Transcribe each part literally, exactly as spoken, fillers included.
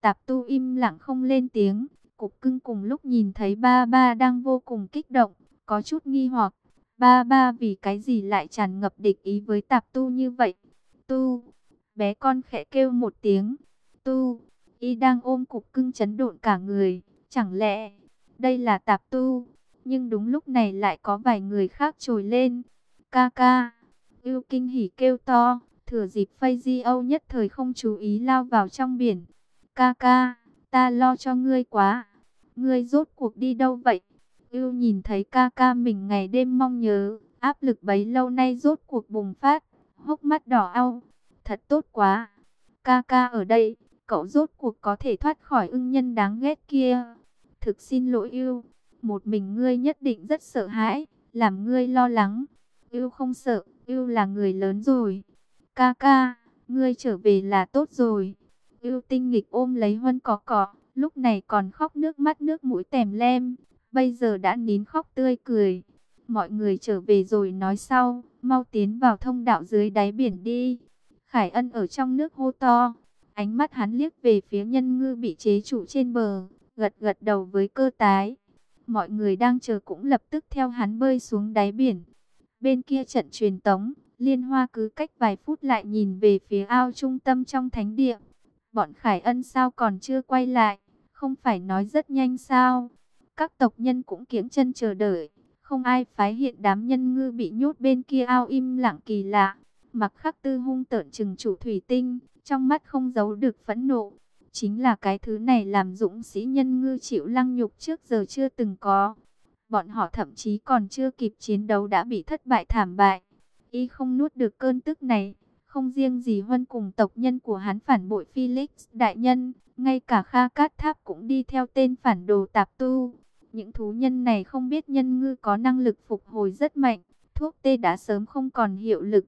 Tạp Tu im lặng không lên tiếng. Cục Cưng cùng lúc nhìn thấy ba ba đang vô cùng kích động, có chút nghi hoặc. Ba ba vì cái gì lại tràn ngập địch ý với Tạp Tu như vậy? Tu, bé con khẽ kêu một tiếng. Tu, y đang ôm Cục Cưng chấn động cả người. Chẳng lẽ đây là Tạp Tu? Nhưng đúng lúc này lại có vài người khác trồi lên. Ca ca, Ưu kinh hỉ kêu to, thừa dịp Phây Di Âu nhất thời không chú ý lao vào trong biển. Ca ca, ta lo cho ngươi quá. Ngươi rốt cuộc đi đâu vậy? Ưu nhìn thấy ca ca mình ngày đêm mong nhớ, áp lực bấy lâu nay rốt cuộc bùng phát, hốc mắt đỏ au. Thật tốt quá. Ca ca ở đây, cậu rốt cuộc có thể thoát khỏi ưng nhân đáng ghét kia. Thực xin lỗi Ưu, một mình ngươi nhất định rất sợ hãi, làm ngươi lo lắng. Ưu không sợ, Ưu là người lớn rồi. Ca ca, ngươi trở về là tốt rồi. Ưu tinh nghịch ôm lấy Huân Cỏ Cỏ, lúc này còn khóc nước mắt nước mũi tèm lem, bây giờ đã nín khóc tươi cười. Mọi người trở về rồi nói sau, mau tiến vào thông đạo dưới đáy biển đi. Khải Ân ở trong nước hô to, ánh mắt hắn liếc về phía Nhân Ngư bị chế trụ trên bờ, gật gật đầu với Cơ Tái. Mọi người đang chờ cũng lập tức theo hắn bơi xuống đáy biển. Bên kia trận truyền tống, Liên Hoa cứ cách vài phút lại nhìn về phía ao trung tâm trong thánh địa. Bọn Khải Ân sao còn chưa quay lại, không phải nói rất nhanh sao? Các tộc nhân cũng kiễng chân chờ đợi, không ai phái hiện đám Nhân Ngư bị nhốt bên kia ao im lặng kỳ lạ. Mặc Khắc Tư hung tợn trừng chủ thủy tinh, trong mắt không giấu được phẫn nộ. Chính là cái thứ này làm dũng sĩ Nhân Ngư chịu lăng nhục trước giờ chưa từng có. Bọn họ thậm chí còn chưa kịp chiến đấu đã bị thất bại thảm bại. Y không nuốt được cơn tức này. Không riêng gì Huân cùng tộc nhân của hắn phản bội Felix đại nhân, ngay cả Kha Cát Tháp cũng đi theo tên phản đồ Tạp Tu. Những thú nhân này không biết Nhân Ngư có năng lực phục hồi rất mạnh, thuốc tê đã sớm không còn hiệu lực.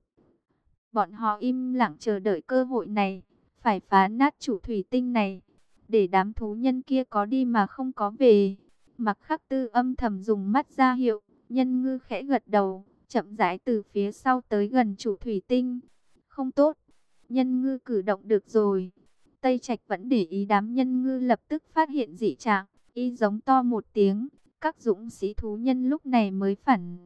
Bọn họ im lặng chờ đợi cơ hội này, phải phá nát chủ thủy tinh này, để đám thú nhân kia có đi mà không có về. Mặc Khắc Tư âm thầm dùng mắt ra hiệu, Nhân Ngư khẽ gật đầu, chậm rãi từ phía sau tới gần chủ thủy tinh. Không tốt, Nhân Ngư cử động được rồi. Tây Trạch vẫn để ý đám Nhân Ngư lập tức phát hiện dị trạng, y giống to một tiếng, các dũng sĩ thú nhân lúc này mới phản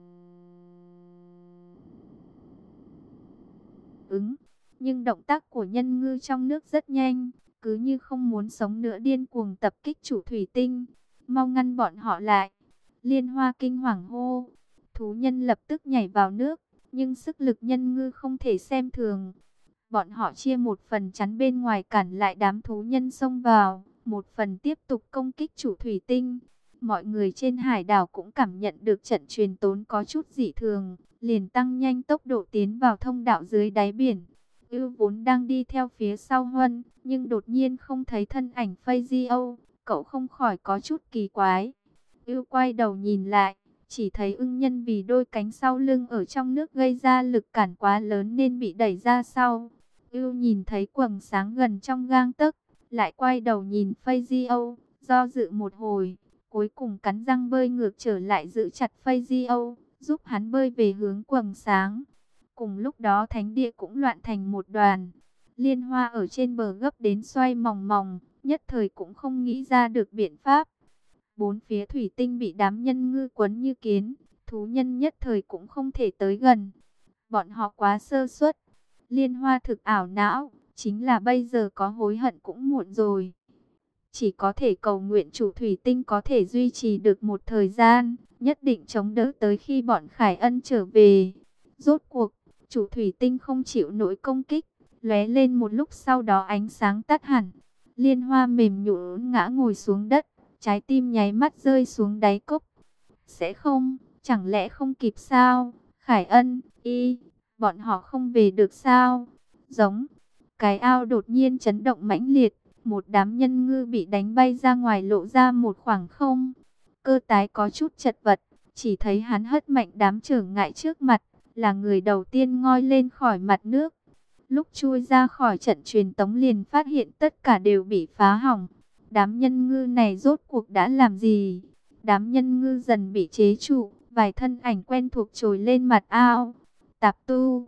ứng. Nhưng động tác của Nhân Ngư trong nước rất nhanh, cứ như không muốn sống nữa điên cuồng tập kích chủ thủy tinh. Mau ngăn bọn họ lại. Liên Hoa kinh hoàng hô. Thú nhân lập tức nhảy vào nước, nhưng sức lực Nhân Ngư không thể xem thường. Bọn họ chia một phần chắn bên ngoài cản lại đám thú nhân xông vào, một phần tiếp tục công kích chủ thủy tinh. Mọi người trên hải đảo cũng cảm nhận được trận truyền tống có chút dị thường, liền tăng nhanh tốc độ tiến vào thông đạo dưới đáy biển. Ưu vốn đang đi theo phía sau Huân, nhưng đột nhiên không thấy thân ảnh Phây Di Âu, cậu không khỏi có chút kỳ quái. Ưu quay đầu nhìn lại, chỉ thấy ưng nhân vì đôi cánh sau lưng ở trong nước gây ra lực cản quá lớn nên bị đẩy ra sau. Ưu nhìn thấy quầng sáng gần trong gang tấc, lại quay đầu nhìn Phây Di Âu, do dự một hồi, cuối cùng cắn răng bơi ngược trở lại giữ chặt Phây Di Âu, giúp hắn bơi về hướng quầng sáng. Cùng lúc đó thánh địa cũng loạn thành một đoàn. Liên Hoa ở trên bờ gấp đến xoay mòng mòng, nhất thời cũng không nghĩ ra được biện pháp. Bốn phía thủy tinh bị đám Nhân Ngư quấn như kiến, thú nhân nhất thời cũng không thể tới gần. Bọn họ quá sơ suất. Liên Hoa thực ảo não, chính là bây giờ có hối hận cũng muộn rồi. Chỉ có thể cầu nguyện chủ thủy tinh có thể duy trì được một thời gian, nhất định chống đỡ tới khi bọn Khải Ân trở về. Rốt cuộc, chủ thủy tinh không chịu nổi công kích, lóe lên một lúc sau đó ánh sáng tắt hẳn. Liên Hoa mềm nhũn ngã ngồi xuống đất, trái tim nháy mắt rơi xuống đáy cốc. Sẽ không, chẳng lẽ không kịp sao? Khải Ân, y, bọn họ không về được sao? Giống, cái ao đột nhiên chấn động mãnh liệt, một đám Nhân Ngư bị đánh bay ra ngoài lộ ra một khoảng không. Cơ Tái có chút chật vật, chỉ thấy hắn hất mạnh đám trở ngại trước mặt, là người đầu tiên ngoi lên khỏi mặt nước. Lúc chui ra khỏi trận truyền tống liền phát hiện tất cả đều bị phá hỏng. Đám Nhân Ngư này rốt cuộc đã làm gì? Đám Nhân Ngư dần bị chế trụ, vài thân ảnh quen thuộc trồi lên mặt ao. Tạp Tu,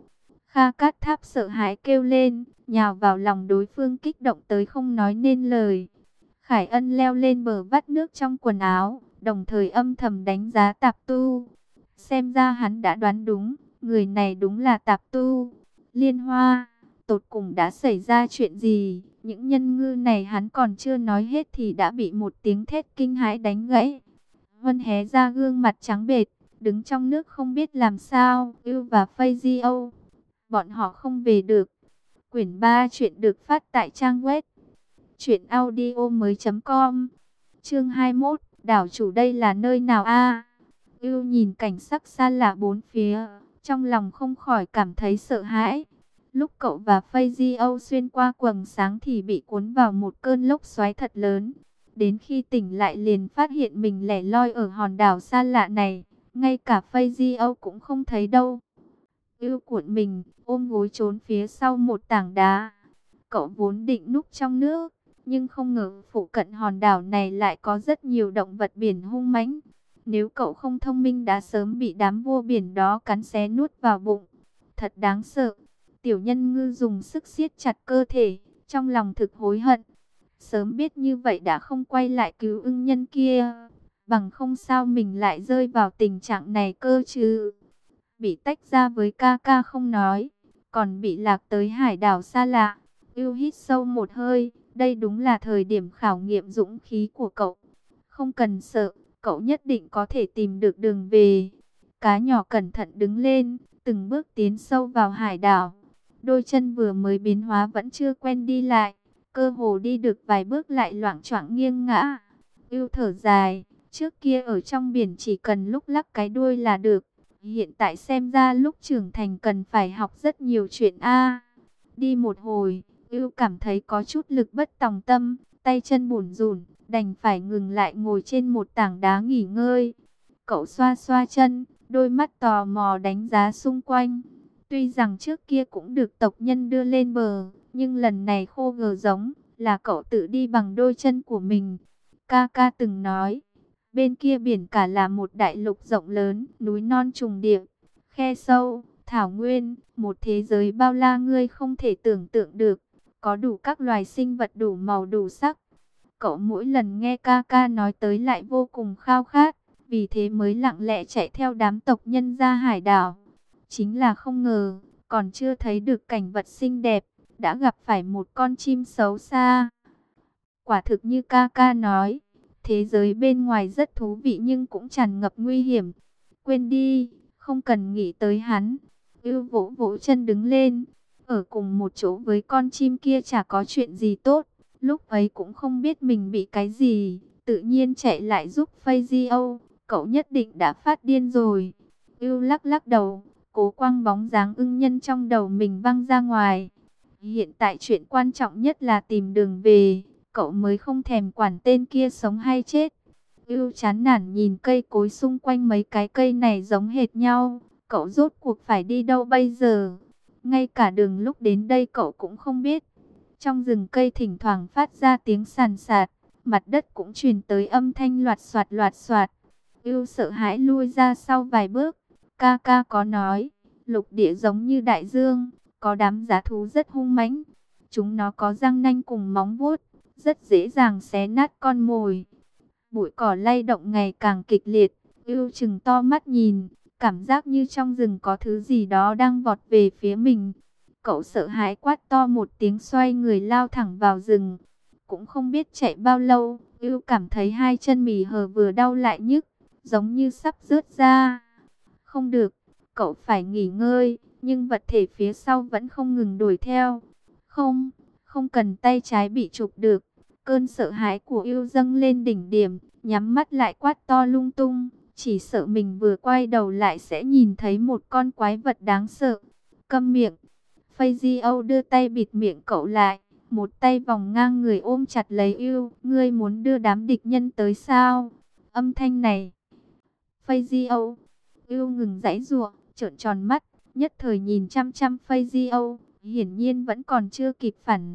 Kha Cát Tháp sợ hãi kêu lên, nhào vào lòng đối phương kích động tới không nói nên lời. Khải Ân leo lên bờ vắt nước trong quần áo, đồng thời âm thầm đánh giá Tạp Tu. Xem ra hắn đã đoán đúng, người này đúng là Tạp Tu. Liên Hoa, tột cùng đã xảy ra chuyện gì? Những nhân ngư này hắn còn chưa nói hết thì đã bị một tiếng thét kinh hãi đánh gãy. Huân hé ra gương mặt trắng bệch, đứng trong nước không biết làm sao. Ưu và Fazio, bọn họ không về được. Quyển ba chuyện được phát tại trang web truyện audio mới chấm com. Chương hai mươi mốt, đảo chủ đây là nơi nào a? Ưu nhìn cảnh sắc xa lạ bốn phía, trong lòng không khỏi cảm thấy sợ hãi. Lúc cậu và Fazio xuyên qua quầng sáng thì bị cuốn vào một cơn lốc xoáy thật lớn. Đến khi tỉnh lại liền phát hiện mình lẻ loi ở hòn đảo xa lạ này, ngay cả Fazio cũng không thấy đâu. Ưu cuộn mình, ôm gối trốn phía sau một tảng đá. Cậu vốn định núp trong nước, nhưng không ngờ phụ cận hòn đảo này lại có rất nhiều động vật biển hung mãnh. Nếu cậu không thông minh đã sớm bị đám vua biển đó cắn xé nuốt vào bụng. Thật đáng sợ. Tiểu nhân ngư dùng sức siết chặt cơ thể, trong lòng thực hối hận. Sớm biết như vậy đã không quay lại cứu ưng nhân kia. Bằng không sao mình lại rơi vào tình trạng này cơ chứ. Bị tách ra với ca ca không nói, còn bị lạc tới hải đảo xa lạ. Ưu hít sâu một hơi, đây đúng là thời điểm khảo nghiệm dũng khí của cậu. Không cần sợ, cậu nhất định có thể tìm được đường về. Cá nhỏ cẩn thận đứng lên, từng bước tiến sâu vào hải đảo. Đôi chân vừa mới biến hóa vẫn chưa quen đi lại, cơ hồ đi được vài bước lại loạng choạng nghiêng ngã. Ưu thở dài, trước kia ở trong biển chỉ cần lúc lắc cái đuôi là được. Hiện tại xem ra lúc trưởng thành cần phải học rất nhiều chuyện a. Đi một hồi, Ưu cảm thấy có chút lực bất tòng tâm, tay chân bủn rủn, đành phải ngừng lại ngồi trên một tảng đá nghỉ ngơi. Cậu xoa xoa chân, đôi mắt tò mò đánh giá xung quanh. Tuy rằng trước kia cũng được tộc nhân đưa lên bờ, nhưng lần này khô gờ giống là cậu tự đi bằng đôi chân của mình. Ca ca từng nói, bên kia biển cả là một đại lục rộng lớn, núi non trùng điệp, khe sâu, thảo nguyên, một thế giới bao la ngươi không thể tưởng tượng được, có đủ các loài sinh vật đủ màu đủ sắc. Cậu mỗi lần nghe ca ca nói tới lại vô cùng khao khát, vì thế mới lặng lẽ chạy theo đám tộc nhân ra hải đảo. Chính là không ngờ, còn chưa thấy được cảnh vật xinh đẹp, đã gặp phải một con chim xấu xa. Quả thực như ca ca nói, thế giới bên ngoài rất thú vị nhưng cũng tràn ngập nguy hiểm. Quên đi, không cần nghĩ tới hắn. Ưu vỗ vỗ chân đứng lên, ở cùng một chỗ với con chim kia chả có chuyện gì tốt. Lúc ấy cũng không biết mình bị cái gì, tự nhiên chạy lại giúp Fazio, cậu nhất định đã phát điên rồi. Ưu lắc lắc đầu, cố quăng bóng dáng ưng nhân trong đầu mình văng ra ngoài. Hiện tại chuyện quan trọng nhất là tìm đường về, cậu mới không thèm quản tên kia sống hay chết. Ưu chán nản nhìn cây cối xung quanh, mấy cái cây này giống hệt nhau, cậu rốt cuộc phải đi đâu bây giờ? Ngay cả đường lúc đến đây cậu cũng không biết. Trong rừng cây thỉnh thoảng phát ra tiếng sàn sạt, mặt đất cũng truyền tới âm thanh loạt soạt loạt soạt. Ưu sợ hãi lui ra sau vài bước. Ca ca có nói, lục địa giống như đại dương, có đám dã thú rất hung mãnh. Chúng nó có răng nanh cùng móng vuốt, rất dễ dàng xé nát con mồi. Bụi cỏ lay động ngày càng kịch liệt, Ưu chừng to mắt nhìn, cảm giác như trong rừng có thứ gì đó đang vọt về phía mình. Cậu sợ hãi quát to một tiếng, xoay người lao thẳng vào rừng. Cũng không biết chạy bao lâu, Ưu cảm thấy hai chân mì hờ vừa đau lại nhức, giống như sắp rớt ra. Không được, cậu phải nghỉ ngơi, nhưng vật thể phía sau vẫn không ngừng đuổi theo. Không, không cần tay trái bị chụp được. Cơn sợ hãi của Ưu dâng lên đỉnh điểm, nhắm mắt lại quát to lung tung, chỉ sợ mình vừa quay đầu lại sẽ nhìn thấy một con quái vật đáng sợ. Câm miệng. Fazio đưa tay bịt miệng cậu lại, một tay vòng ngang người ôm chặt lấy Ưu. Ngươi muốn đưa đám địch nhân tới sao? Âm thanh này. Fazio. Ưu ngừng giãy giụa, trợn tròn mắt, nhất thời nhìn chăm chăm Fazio, hiển nhiên vẫn còn chưa kịp phản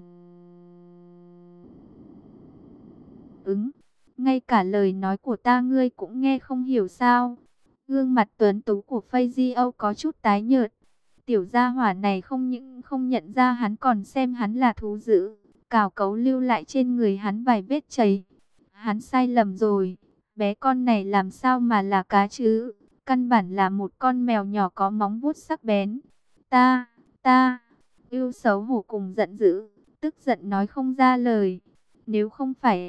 ứng. Ngay cả lời nói của ta ngươi cũng nghe không hiểu sao? Gương mặt tuấn tú của Fazio có chút tái nhợt. Tiểu gia hỏa này không những không nhận ra hắn còn xem hắn là thú dữ, cào cấu lưu lại trên người hắn vài vết chảy. Hắn sai lầm rồi, bé con này làm sao mà là cá chứ, căn bản là một con mèo nhỏ có móng vuốt sắc bén. Ta, ta, Ưu xấu hổ cùng giận dữ, tức giận nói không ra lời. Nếu không phải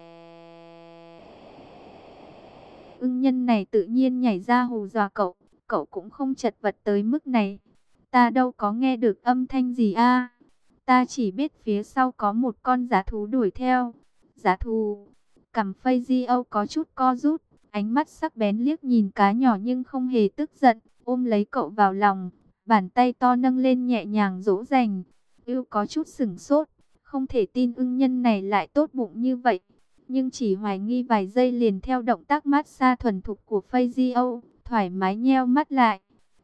ưng nhân này tự nhiên nhảy ra hù dọa cậu, cậu cũng không chật vật tới mức này. Ta đâu có nghe được âm thanh gì a. Ta chỉ biết phía sau có một con dã thú đuổi theo. Dã thú. Cằm Fazio có chút co rút, ánh mắt sắc bén liếc nhìn cá nhỏ nhưng không hề tức giận, ôm lấy cậu vào lòng, bàn tay to nâng lên nhẹ nhàng dỗ dành. Ưu có chút sửng sốt, không thể tin ưng nhân này lại tốt bụng như vậy, nhưng chỉ hoài nghi vài giây liền theo động tác massage thuần thục của Fazio, thoải mái nheo mắt lại.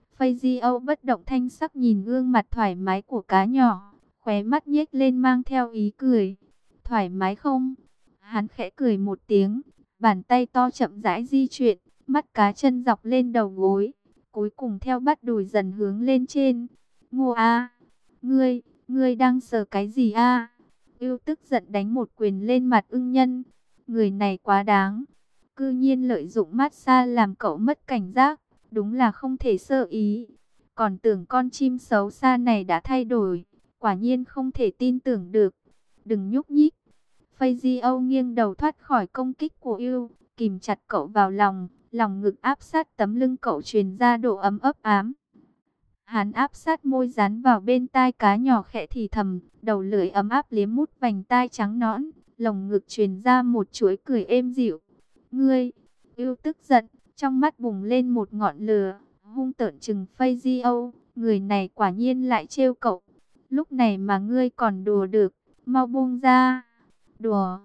Fazio bất động thanh sắc nhìn gương mặt thoải mái của cá nhỏ, khóe mắt nhếch lên mang theo ý cười. Thoải mái không? Hắn khẽ cười một tiếng, bàn tay to chậm rãi di chuyển, mắt cá chân dọc lên đầu gối, cuối cùng theo bắt đùi dần hướng lên trên. Ngô a, ngươi, ngươi đang sờ cái gì a? Ưu tức giận đánh một quyền lên mặt ưng nhân. Người này quá đáng, cư nhiên lợi dụng massage làm cậu mất cảnh giác, đúng là không thể sơ ý. Còn tưởng con chim xấu xa này đã thay đổi, quả nhiên không thể tin tưởng được. Đừng nhúc nhích. Fazio nghiêng đầu thoát khỏi công kích của Ưu, kìm chặt cậu vào lòng, lòng ngực áp sát tấm lưng cậu truyền ra độ ấm ấp ám. Hắn áp sát môi dán vào bên tai cá nhỏ khẽ thì thầm, đầu lưỡi ấm áp liếm mút vành tai trắng nõn, lồng ngực truyền ra một chuỗi cười êm dịu. Ngươi, Ưu tức giận, trong mắt bùng lên một ngọn lửa, hung tợn chừng Fazio, người này quả nhiên lại trêu cậu. Lúc này mà ngươi còn đùa được, mau buông ra. Đùa.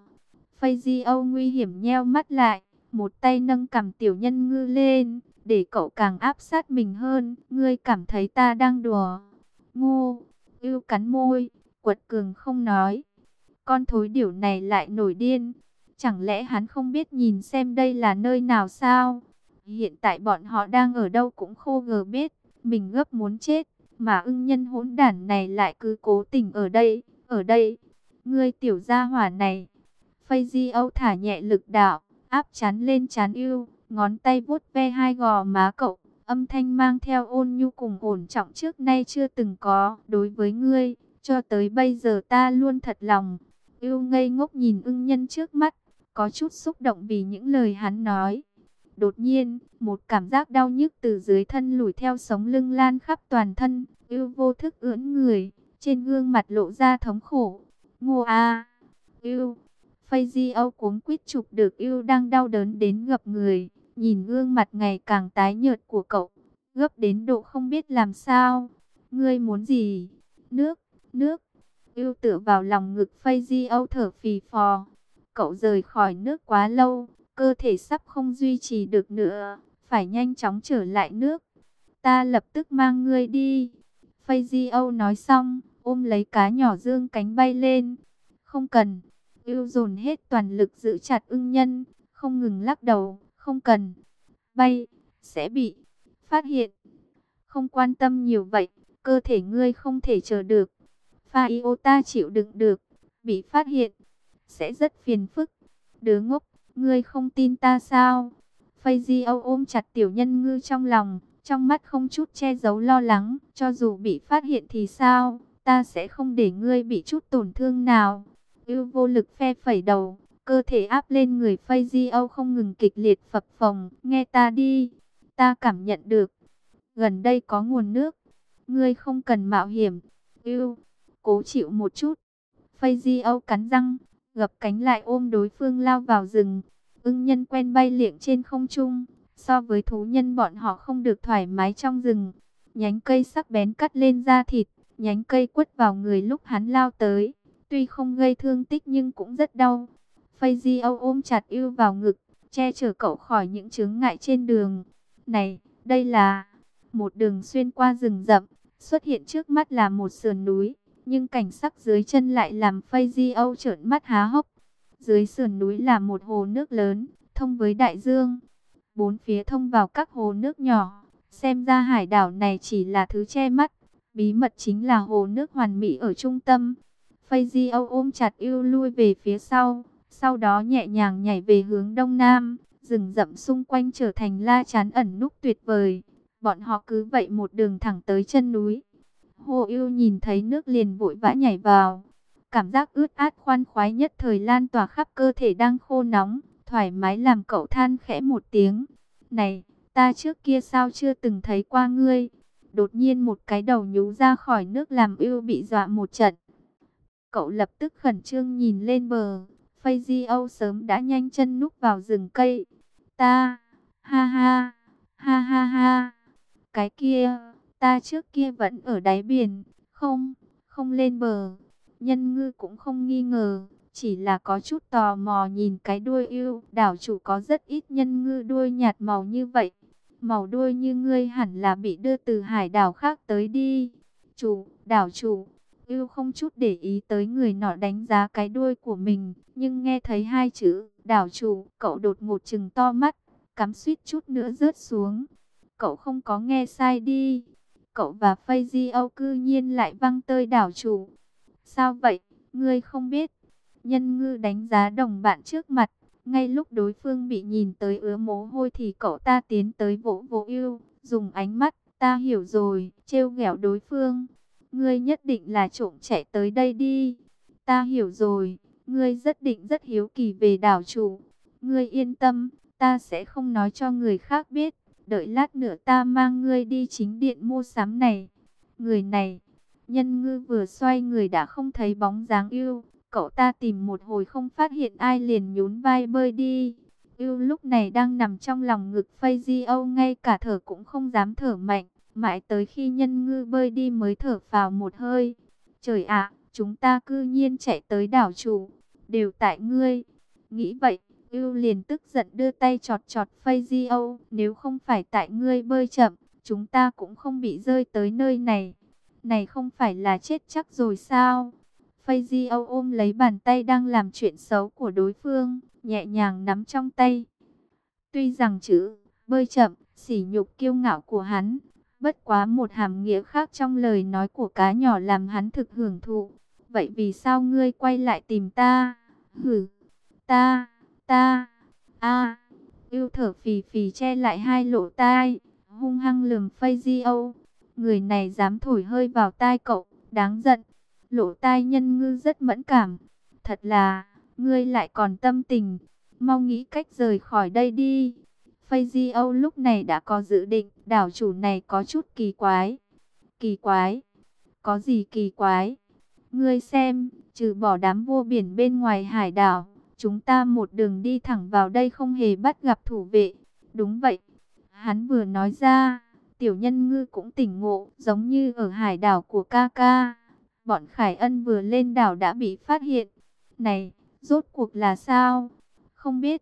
Fazio nguy hiểm nheo mắt lại, một tay nâng cằm tiểu nhân ngư lên, để cậu càng áp sát mình hơn. Ngươi cảm thấy ta đang đùa? Ngu. Ưu cắn môi, quật cường không nói. Con thối điểu này lại nổi điên. Chẳng lẽ hắn không biết nhìn xem đây là nơi nào sao? Hiện tại bọn họ đang ở đâu cũng khô gờ biết. Mình gấp muốn chết, mà ưng nhân hỗn đản này lại cứ cố tình ở đây, ở đây. Ngươi tiểu gia hỏa này. Fazio thả nhẹ lực đạo, áp chán lên chán Ưu, ngón tay vuốt ve hai gò má cậu, âm thanh mang theo ôn nhu cùng ổn trọng trước nay chưa từng có. Đối với ngươi, cho tới bây giờ ta luôn thật lòng. Ưu ngây ngốc nhìn ưng nhân trước mắt, có chút xúc động vì những lời hắn nói. Đột nhiên, một cảm giác đau nhức từ dưới thân lủi theo sống lưng lan khắp toàn thân. Ưu vô thức ưỡn người, trên gương mặt lộ ra thống khổ. Ngô a, Ưu. Fazio cuống quýt chụp được Ưu đang đau đớn đến ngập người, nhìn gương mặt ngày càng tái nhợt của cậu, gấp đến độ không biết làm sao. Ngươi muốn gì? Nước, nước. Ưu tựa vào lòng ngực Fazio thở phì phò. Cậu rời khỏi nước quá lâu, cơ thể sắp không duy trì được nữa, phải nhanh chóng trở lại nước. Ta lập tức mang ngươi đi. Fazio nói xong, ôm lấy cá nhỏ dương cánh bay lên. Không cần. Ưu dồn hết toàn lực giữ chặt ưng nhân, không ngừng lắc đầu. Không cần. Bay, sẽ bị phát hiện. Không quan tâm nhiều vậy, cơ thể ngươi không thể chờ được. Fazio ta chịu đựng được, bị phát hiện sẽ rất phiền phức. Đứa ngốc, ngươi không tin ta sao? Fazio ôm chặt tiểu nhân ngư trong lòng, trong mắt không chút che giấu lo lắng. Cho dù bị phát hiện thì sao, ta sẽ không để ngươi bị chút tổn thương nào. Ưu vô lực phe phẩy đầu, cơ thể áp lên người Fazio không ngừng kịch liệt phập phồng. Nghe ta đi, ta cảm nhận được, gần đây có nguồn nước, ngươi không cần mạo hiểm. Ưu, cố chịu một chút. Fazio cắn răng, gập cánh lại ôm đối phương lao vào rừng. Ưng nhân quen bay liệng trên không trung, so với thú nhân bọn họ không được thoải mái trong rừng. Nhánh cây sắc bén cắt lên da thịt, nhánh cây quất vào người lúc hắn lao tới. Tuy không gây thương tích nhưng cũng rất đau. Fazio ôm chặt Ưu vào ngực, che chở cậu khỏi những chướng ngại trên đường. Này, đây là một đường xuyên qua rừng rậm, xuất hiện trước mắt là một sườn núi, nhưng cảnh sắc dưới chân lại làm Fazio trợn mắt há hốc. Dưới sườn núi là một hồ nước lớn, thông với đại dương. Bốn phía thông vào các hồ nước nhỏ, Xem ra hải đảo này chỉ là thứ che mắt, bí mật chính là hồ nước hoàn mỹ ở trung tâm. Fazio ôm chặt Ưu lui về phía sau, sau đó nhẹ nhàng nhảy về hướng đông nam. Rừng rậm xung quanh trở thành la chắn ẩn núp tuyệt vời. Bọn họ cứ vậy một đường thẳng tới chân núi. Hồ Ưu nhìn thấy nước liền vội vã nhảy vào. Cảm giác ướt át khoan khoái nhất thời lan tỏa khắp cơ thể đang khô nóng, thoải mái làm cậu than khẽ một tiếng. Này, ta trước kia sao chưa từng thấy qua ngươi? Đột nhiên một cái đầu nhú ra khỏi nước làm Ưu bị dọa một trận. Cậu lập tức khẩn trương nhìn lên bờ. Fazio sớm đã nhanh chân núp vào rừng cây. Ta, ha ha, ha ha ha, cái kia, ta trước kia vẫn ở đáy biển, không, không lên bờ. Nhân ngư cũng không nghi ngờ, chỉ là có chút tò mò nhìn cái đuôi Ưu. Đảo chủ có rất ít nhân ngư đuôi nhạt màu như vậy. Màu đuôi như ngươi hẳn là bị đưa từ hải đảo khác tới đi. Chủ, đảo chủ. Ưu không chút để ý tới người nọ đánh giá cái đuôi của mình, nhưng nghe thấy hai chữ đảo chủ, cậu đột ngột trừng to mắt, cắm suýt chút nữa rớt xuống. Cậu không có nghe sai đi. Cậu và Fazio cư nhiên lại văng tơi đảo chủ. Sao vậy, ngươi không biết? Nhân ngư đánh giá đồng bạn trước mặt. Ngay lúc đối phương bị nhìn tới ứa mồ hôi thì cậu ta tiến tới vỗ vỗ Ưu, dùng ánh mắt, ta hiểu rồi, trêu ghẹo đối phương. Ngươi nhất định là trộm chạy tới đây đi. Ta hiểu rồi, ngươi rất định rất hiếu kỳ về đảo chủ. Ngươi yên tâm, ta sẽ không nói cho người khác biết. Đợi lát nữa ta mang ngươi đi chính điện mua sắm này. Người này, nhân ngư vừa xoay người đã không thấy bóng dáng Ưu. Cậu ta tìm một hồi không phát hiện ai liền nhún vai bơi đi. Ưu lúc này đang nằm trong lòng ngực Fazio, ngay cả thở cũng không dám thở mạnh. Mãi tới khi nhân ngư bơi đi mới thở phào một hơi. Trời ạ, chúng ta cư nhiên chạy tới đảo chủ. Đều tại ngươi. Nghĩ vậy, Ưu liền tức giận đưa tay chọt chọt Fazio. Nếu không phải tại ngươi bơi chậm, chúng ta cũng không bị rơi tới nơi này. Này không phải là chết chắc rồi sao? Fazio ôm lấy bàn tay đang làm chuyện xấu của đối phương, nhẹ nhàng nắm trong tay. Tuy rằng chữ bơi chậm, sỉ nhục kiêu ngạo của hắn, bất quá một hàm nghĩa khác trong lời nói của cá nhỏ làm hắn thực hưởng thụ. Vậy vì sao ngươi quay lại tìm ta? Hử, ta, ta, a, Ưu thở phì phì che lại hai lỗ tai, hung hăng lườm Fazio. Người này dám thổi hơi vào tai cậu, đáng giận. Lỗ tai nhân ngư rất mẫn cảm. Thật là, ngươi lại còn tâm tình. Mau nghĩ cách rời khỏi đây đi. Fazio lúc này đã có dự định, đảo chủ này có chút kỳ quái. Kỳ quái? Có gì kỳ quái? Ngươi xem, trừ bỏ đám vô biển bên ngoài hải đảo, chúng ta một đường đi thẳng vào đây không hề bắt gặp thủ vệ. Đúng vậy. Hắn vừa nói ra, tiểu nhân ngư cũng tỉnh ngộ, giống như ở hải đảo của ca ca. Bọn Khải Ân vừa lên đảo đã bị phát hiện. Này, rốt cuộc là sao? Không biết.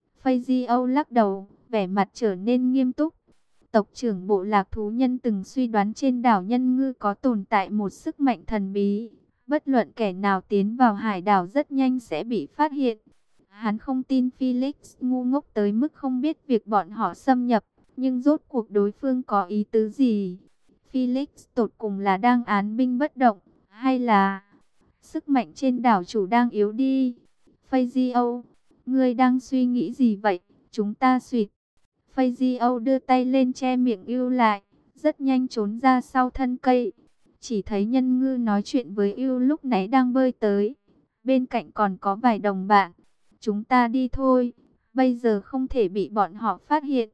Fazio lắc đầu, vẻ mặt trở nên nghiêm túc. Tộc trưởng bộ lạc thú nhân từng suy đoán trên đảo nhân ngư có tồn tại một sức mạnh thần bí. Bất luận kẻ nào tiến vào hải đảo rất nhanh sẽ bị phát hiện. Hắn không tin Felix ngu ngốc tới mức không biết việc bọn họ xâm nhập. Nhưng rốt cuộc đối phương có ý tứ gì? Felix tột cùng là đang án binh bất động, hay là sức mạnh trên đảo chủ đang yếu đi? Fazio, ngươi đang suy nghĩ gì vậy? Chúng ta suýt. Fazio đưa tay lên che miệng Ưu lại, rất nhanh trốn ra sau thân cây. Chỉ thấy nhân ngư nói chuyện với Ưu lúc nãy đang bơi tới. Bên cạnh còn có vài đồng bạn. Chúng ta đi thôi, bây giờ không thể bị bọn họ phát hiện.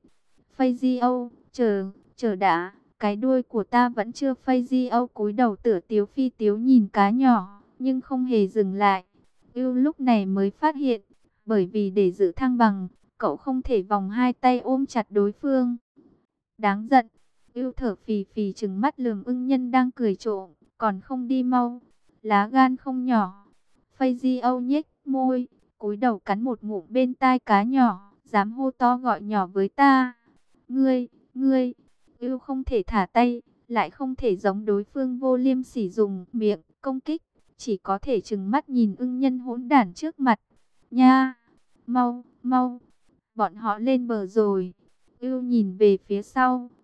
Fazio, chờ, chờ đã, cái đuôi của ta vẫn chưa. Fazio cúi đầu tựa tiếu phi tiếu nhìn cá nhỏ, nhưng không hề dừng lại. Ưu lúc này mới phát hiện, bởi vì để giữ thăng bằng, cậu không thể vòng hai tay ôm chặt đối phương. Đáng giận. Ưu thở phì phì trừng mắt lườm ưng nhân đang cười trộm, còn không đi mau, lá gan không nhỏ. Fazio nhếch môi, cúi đầu cắn một ngụm bên tai cá nhỏ, dám hô to gọi nhỏ với ta. Ngươi, ngươi, Ưu không thể thả tay, lại không thể giống đối phương vô liêm sỉ dùng miệng công kích, chỉ có thể trừng mắt nhìn ưng nhân hỗn đản trước mặt. Nha, mau, mau, bọn họ lên bờ rồi. Ưu nhìn về phía sau,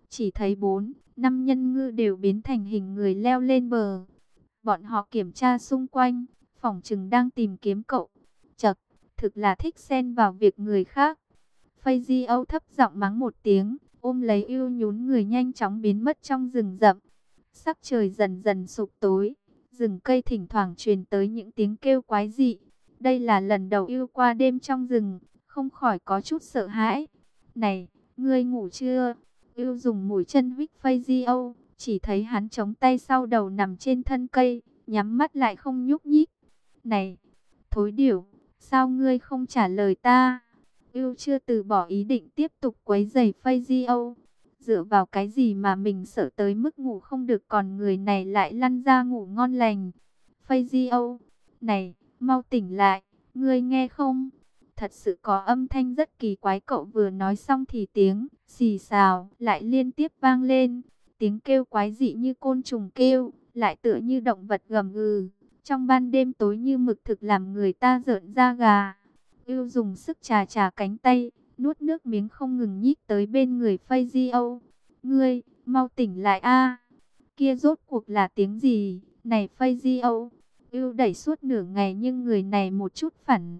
chỉ thấy bốn, năm nhân ngư đều biến thành hình người leo lên bờ. Bọn họ kiểm tra xung quanh, phỏng chừng đang tìm kiếm cậu. Chậc, thực là thích xen vào việc người khác. Phây Di Âu thấp giọng mắng một tiếng, ôm lấy Yêu nhún người nhanh chóng biến mất trong rừng rậm. Sắc trời dần dần sụp tối, rừng cây thỉnh thoảng truyền tới những tiếng kêu quái dị. Đây là lần đầu Yêu qua đêm trong rừng, không khỏi có chút sợ hãi. Này, ngươi ngủ chưa? Yêu dùng mũi chân huých Phây Di Âu, chỉ thấy hắn chống tay sau đầu nằm trên thân cây, nhắm mắt lại không nhúc nhích. Này, thối điểu, sao ngươi không trả lời ta? Yêu chưa từ bỏ ý định tiếp tục quấy rầy Phây Di Âu. Dựa vào cái gì mà mình sợ tới mức ngủ không được, còn người này lại lăn ra ngủ ngon lành. Phây Di Âu, này, mau tỉnh lại, ngươi nghe không? Thật sự có âm thanh rất kỳ quái. Cậu vừa nói xong thì tiếng xì xào lại liên tiếp vang lên. Tiếng kêu quái dị như côn trùng kêu, lại tựa như động vật gầm gừ. Trong ban đêm tối như mực, thực làm người ta rợn da gà. Yêu dùng sức chà chà cánh tay, nuốt nước miếng không ngừng nhích tới bên người Phây Di Âu. Ngươi, mau tỉnh lại a! Kia rốt cuộc là tiếng gì? Này Phây Di Âu! Yêu đẩy suốt nửa ngày nhưng người này một chút phản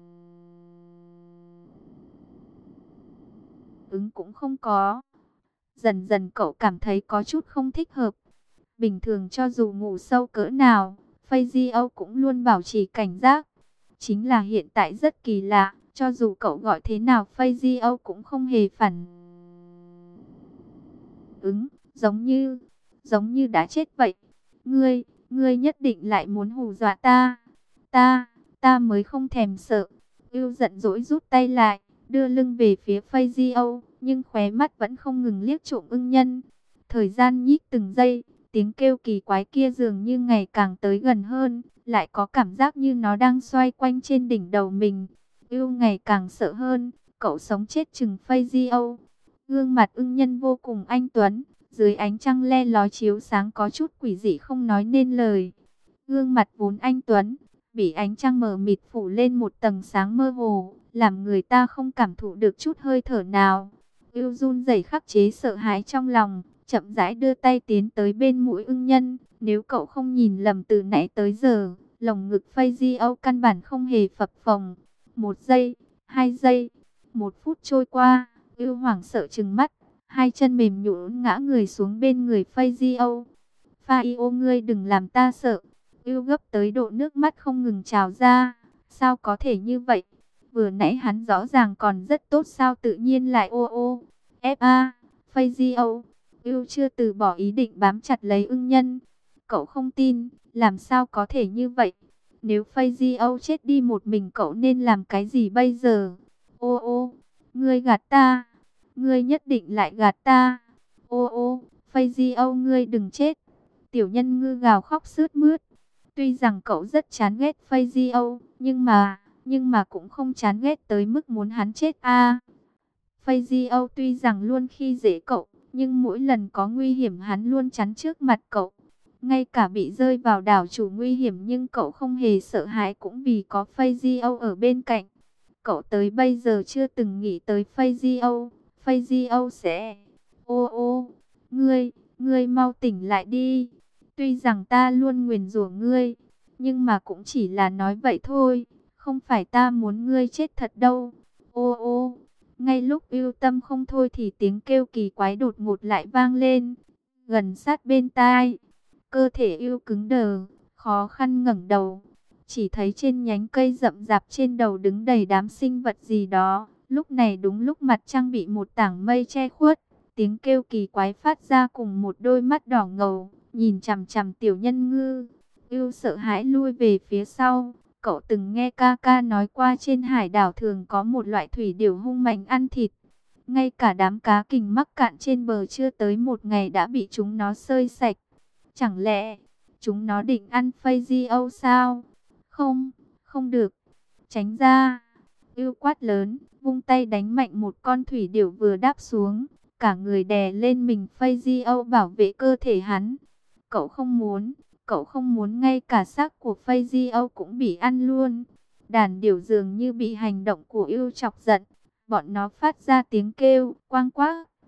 ứng cũng không có. Dần dần cậu cảm thấy có chút không thích hợp. Bình thường cho dù ngủ sâu cỡ nào, Phây Di Âu cũng luôn bảo trì cảnh giác. Chính là hiện tại rất kỳ lạ, cho dù cậu gọi thế nào Phây Di Âu cũng không hề phản ứng, giống như, giống như đã chết vậy. Ngươi, ngươi nhất định lại muốn hù dọa ta. Ta, ta mới không thèm sợ. Yêu giận dỗi rút tay lại, đưa lưng về phía Phây Di Âu, nhưng khóe mắt vẫn không ngừng liếc trộm ưng nhân. Thời gian nhích từng giây, tiếng kêu kỳ quái kia dường như ngày càng tới gần hơn, lại có cảm giác như nó đang xoay quanh trên đỉnh đầu mình. Yêu ngày càng sợ hơn, cậu sống chết chừng Phây Di Âu. Gương mặt ưng nhân vô cùng anh tuấn, dưới ánh trăng le lói chiếu sáng có chút quỷ dị không nói nên lời. Gương mặt vốn anh tuấn, bị ánh trăng mờ mịt phủ lên một tầng sáng mơ hồ, làm người ta không cảm thụ được chút hơi thở nào. Yêu run rẩy khắc chế sợ hãi trong lòng, chậm rãi đưa tay tiến tới bên mũi ưng nhân. Nếu cậu không nhìn lầm, từ nãy tới giờ, lồng ngực Phây Di Âu căn bản không hề phập phồng. Một giây, hai giây, một phút trôi qua, Yêu hoảng sợ trừng mắt, hai chân mềm nhũn ngã người xuống bên người Phây Di Âu. Pha Yêu, ngươi đừng làm ta sợ. Yêu gấp tới độ nước mắt không ngừng trào ra. Sao có thể như vậy? Vừa nãy hắn rõ ràng còn rất tốt, sao tự nhiên lại ô ô? F a, Phây Di Âu. Yêu chưa từ bỏ ý định bám chặt lấy ưng nhân. Cậu không tin, làm sao có thể như vậy? Nếu Phây Di Âu chết đi một mình, cậu nên làm cái gì bây giờ? Ô ô, ngươi gạt ta. Ngươi nhất định lại gạt ta. Ô ô, Phây Di Âu, ngươi đừng chết. Tiểu nhân ngư gào khóc sướt mướt. Tuy rằng cậu rất chán ghét Phây Di Âu, nhưng mà, nhưng mà cũng không chán ghét tới mức muốn hắn chết a. Phây Di Âu tuy rằng luôn khi dễ cậu, nhưng mỗi lần có nguy hiểm hắn luôn chắn trước mặt cậu. Ngay cả bị rơi vào đảo chủ nguy hiểm nhưng cậu không hề sợ hãi, cũng vì có Phây Di Âu ở bên cạnh. Cậu tới bây giờ chưa từng nghĩ tới Phây Di Âu. Phây Di Âu sẽ... Ô ô, ngươi, ngươi mau tỉnh lại đi. Tuy rằng ta luôn nguyền rủa ngươi, nhưng mà cũng chỉ là nói vậy thôi. Không phải ta muốn ngươi chết thật đâu. Ô ô, ngay lúc Yêu tâm không thôi thì tiếng kêu kỳ quái đột ngột lại vang lên, gần sát bên tai. Cơ thể Yêu cứng đờ, khó khăn ngẩng đầu. Chỉ thấy trên nhánh cây rậm rạp trên đầu đứng đầy đám sinh vật gì đó. Lúc này đúng lúc mặt trăng bị một tảng mây che khuất. Tiếng kêu kỳ quái phát ra cùng một đôi mắt đỏ ngầu, nhìn chằm chằm tiểu nhân ngư. Yêu sợ hãi lui về phía sau. Cậu từng nghe ca ca nói qua trên hải đảo thường có một loại thủy điểu hung mạnh ăn thịt. Ngay cả đám cá kình mắc cạn trên bờ chưa tới một ngày đã bị chúng nó xơi sạch. Chẳng lẽ chúng nó định ăn Phây Di Âu sao? Không, không được. Tránh ra. Yêu quát lớn, vung tay đánh mạnh một con thủy điểu vừa đáp xuống. Cả người đè lên mình Phây Di Âu bảo vệ cơ thể hắn. Cậu không muốn, cậu không muốn ngay cả xác của Phây Di Âu cũng bị ăn luôn. Đàn điểu dường như bị hành động của Yêu chọc giận. Bọn nó phát ra tiếng kêu, quang quác.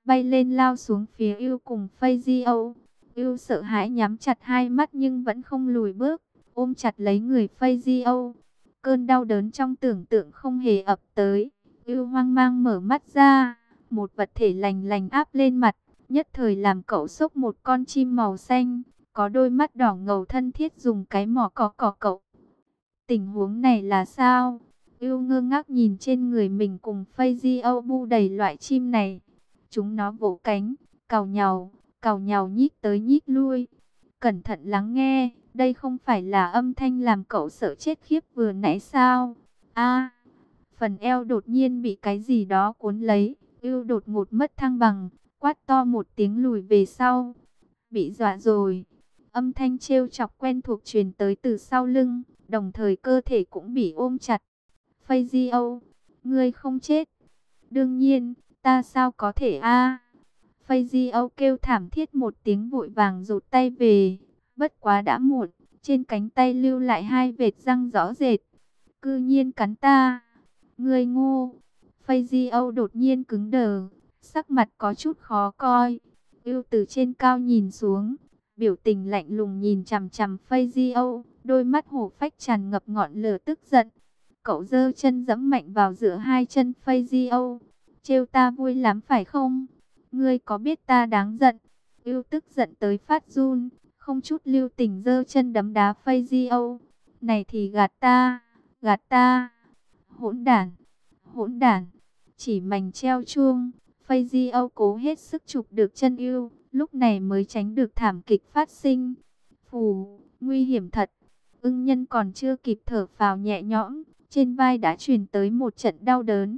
bay lên lao xuống phía Ưu cùng Fazio. Ưu sợ hãi nhắm chặt hai mắt nhưng vẫn không lùi bước, ôm chặt lấy người Fazio. Cơn đau đớn trong tưởng tượng không hề ập tới. Ưu hoang mang mở mắt ra, một vật thể lành lành áp lên mặt, nhất thời làm cậu sốc một con chim màu xanh, có đôi mắt đỏ ngầu thân thiết dùng cái mỏ cọ cọ cậu. Tình huống này là sao? Ưu ngơ ngác nhìn trên người mình cùng Fazio bu đầy loại chim này. Chúng nó vỗ cánh, cào nhàu, cào nhàu nhích tới nhích lui. Cẩn thận lắng nghe, đây không phải là âm thanh làm cậu sợ chết khiếp vừa nãy sao? A, phần eo đột nhiên bị cái gì đó cuốn lấy, Ưu đột ngột mất thăng bằng, quát to một tiếng lùi về sau. Bị dọa rồi. Âm thanh trêu chọc quen thuộc truyền tới từ sau lưng, đồng thời cơ thể cũng bị ôm chặt. Fazio, ngươi không chết. Đương nhiên, ta sao có thể a? À? Fazio kêu thảm thiết một tiếng vội vàng rụt tay về. Bất quá đã muộn, trên cánh tay lưu lại hai vệt răng rõ rệt. Cư nhiên cắn ta. Ngươi ngu. Fazio đột nhiên cứng đờ, sắc mặt có chút khó coi. Ưu từ trên cao nhìn xuống, biểu tình lạnh lùng nhìn chằm chằm Fazio, đôi mắt hổ phách tràn ngập ngọn lửa tức giận. Cậu giơ chân giẫm mạnh vào giữa hai chân Fazio. Trêu ta vui lắm phải không? Ngươi có biết ta đáng giận? Ưu tức giận tới phát run, không chút lưu tình giơ chân đấm đá Fazio. Này thì gạt ta, gạt ta. Hỗn đản, hỗn đản. Chỉ mảnh treo chuông, Fazio cố hết sức chụp được chân Ưu, lúc này mới tránh được thảm kịch phát sinh. Phù, nguy hiểm thật. Ưng nhân còn chưa kịp thở phào nhẹ nhõm, trên vai đã truyền tới một trận đau đớn.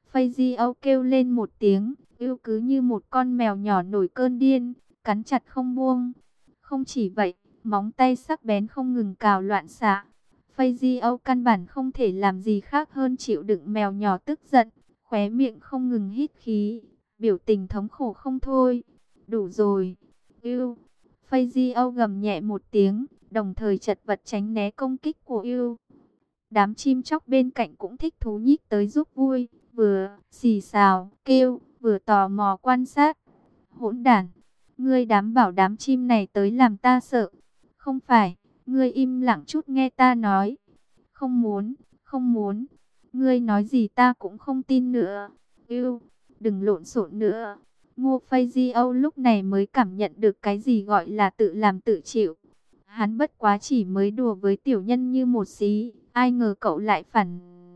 Fazio kêu lên một tiếng, Ưu cứ như một con mèo nhỏ nổi cơn điên, cắn chặt không buông. Không chỉ vậy, móng tay sắc bén không ngừng cào loạn xạ. Fazio căn bản không thể làm gì khác hơn chịu đựng mèo nhỏ tức giận, khóe miệng không ngừng hít khí, biểu tình thống khổ không thôi. Đủ rồi, Ưu. Fazio gầm nhẹ một tiếng, đồng thời chật vật tránh né công kích của Ưu. Đám chim chóc bên cạnh cũng thích thú nhích tới giúp vui, vừa xì xào, kêu, vừa tò mò quan sát. Hỗn đản, ngươi dám bảo đám chim này tới làm ta sợ. Không phải, ngươi im lặng chút nghe ta nói. Không muốn, không muốn. Ngươi nói gì ta cũng không tin nữa. Ưu, đừng lộn xộn nữa. Ngô Fazio lúc này mới cảm nhận được cái gì gọi là tự làm tự chịu. Hắn bất quá chỉ mới đùa với tiểu nhân như một xí, ai ngờ cậu lại phản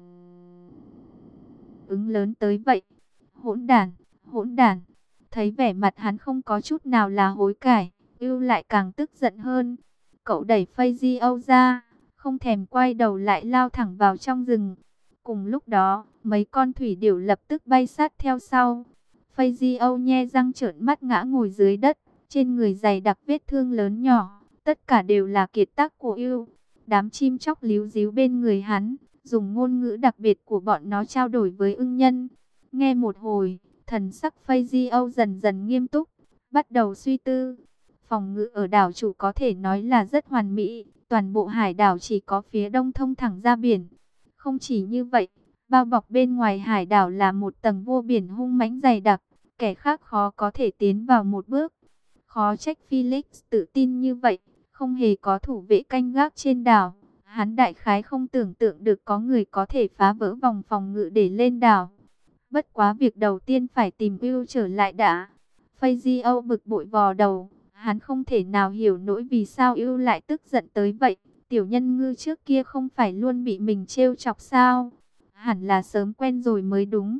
ứng lớn tới vậy. Hỗn đản, hỗn đản. Thấy vẻ mặt hắn không có chút nào là hối cải, Ưu lại càng tức giận hơn. Cậu đẩy Fazio ra, không thèm quay đầu lại lao thẳng vào trong rừng. Cùng lúc đó, mấy con thủy điểu lập tức bay sát theo sau. Fazio nhe răng trợn mắt ngã ngồi dưới đất, trên người dày đặc vết thương lớn nhỏ, tất cả đều là kiệt tác của Ưu. Đám chim chóc líu ríu bên người hắn, dùng ngôn ngữ đặc biệt của bọn nó trao đổi với ưng nhân. Nghe một hồi, thần sắc Fazio dần dần nghiêm túc, bắt đầu suy tư. Phòng ngự ở đảo chủ có thể nói là rất hoàn mỹ, toàn bộ hải đảo chỉ có phía đông thông thẳng ra biển. Không chỉ như vậy, bao bọc bên ngoài hải đảo là một tầng vô biển hung mãnh dày đặc, kẻ khác khó có thể tiến vào một bước. Khó trách Felix tự tin như vậy, không hề có thủ vệ canh gác trên đảo. Hắn đại khái không tưởng tượng được có người có thể phá vỡ vòng phòng ngự để lên đảo. Bất quá việc đầu tiên phải tìm Ưu trở lại đã. Fazio bực bội vò đầu, hắn không thể nào hiểu nổi vì sao Ưu lại tức giận tới vậy. Tiểu nhân ngư trước kia không phải luôn bị mình trêu chọc sao? Hẳn là sớm quen rồi mới đúng.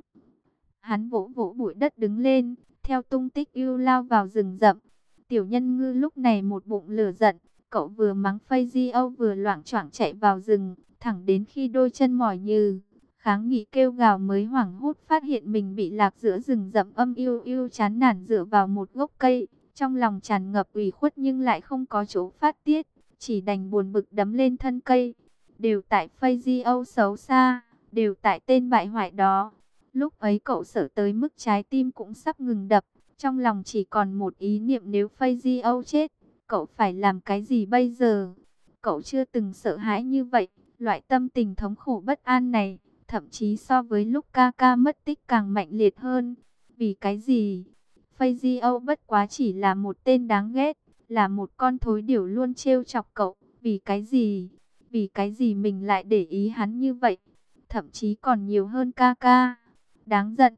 Hắn vỗ vỗ bụi đất đứng lên, theo tung tích Ưu lao vào rừng rậm. Tiểu nhân ngư lúc này một bụng lửa giận, cậu vừa mắng Fazio vừa loạng choạng chạy vào rừng, thẳng đến khi đôi chân mỏi nhừ, kháng nghị kêu gào mới hoảng hốt phát hiện mình bị lạc giữa rừng rậm âm u u, chán nản dựa vào một gốc cây, trong lòng tràn ngập ủy khuất nhưng lại không có chỗ phát tiết, chỉ đành buồn bực đấm lên thân cây. Đều tại Fazio xấu xa, đều tại tên bại hoại đó. Lúc ấy cậu sợ tới mức trái tim cũng sắp ngừng đập, trong lòng chỉ còn một ý niệm, nếu Fazio chết, cậu phải làm cái gì bây giờ? Cậu chưa từng sợ hãi như vậy, loại tâm tình thống khổ bất an này, thậm chí so với lúc ca ca mất tích càng mạnh liệt hơn. Vì cái gì? Fazio bất quá chỉ là một tên đáng ghét, là một con thối điểu luôn trêu chọc cậu. Vì cái gì? Vì cái gì mình lại để ý hắn như vậy? Thậm chí còn nhiều hơn ca ca. Đáng giận.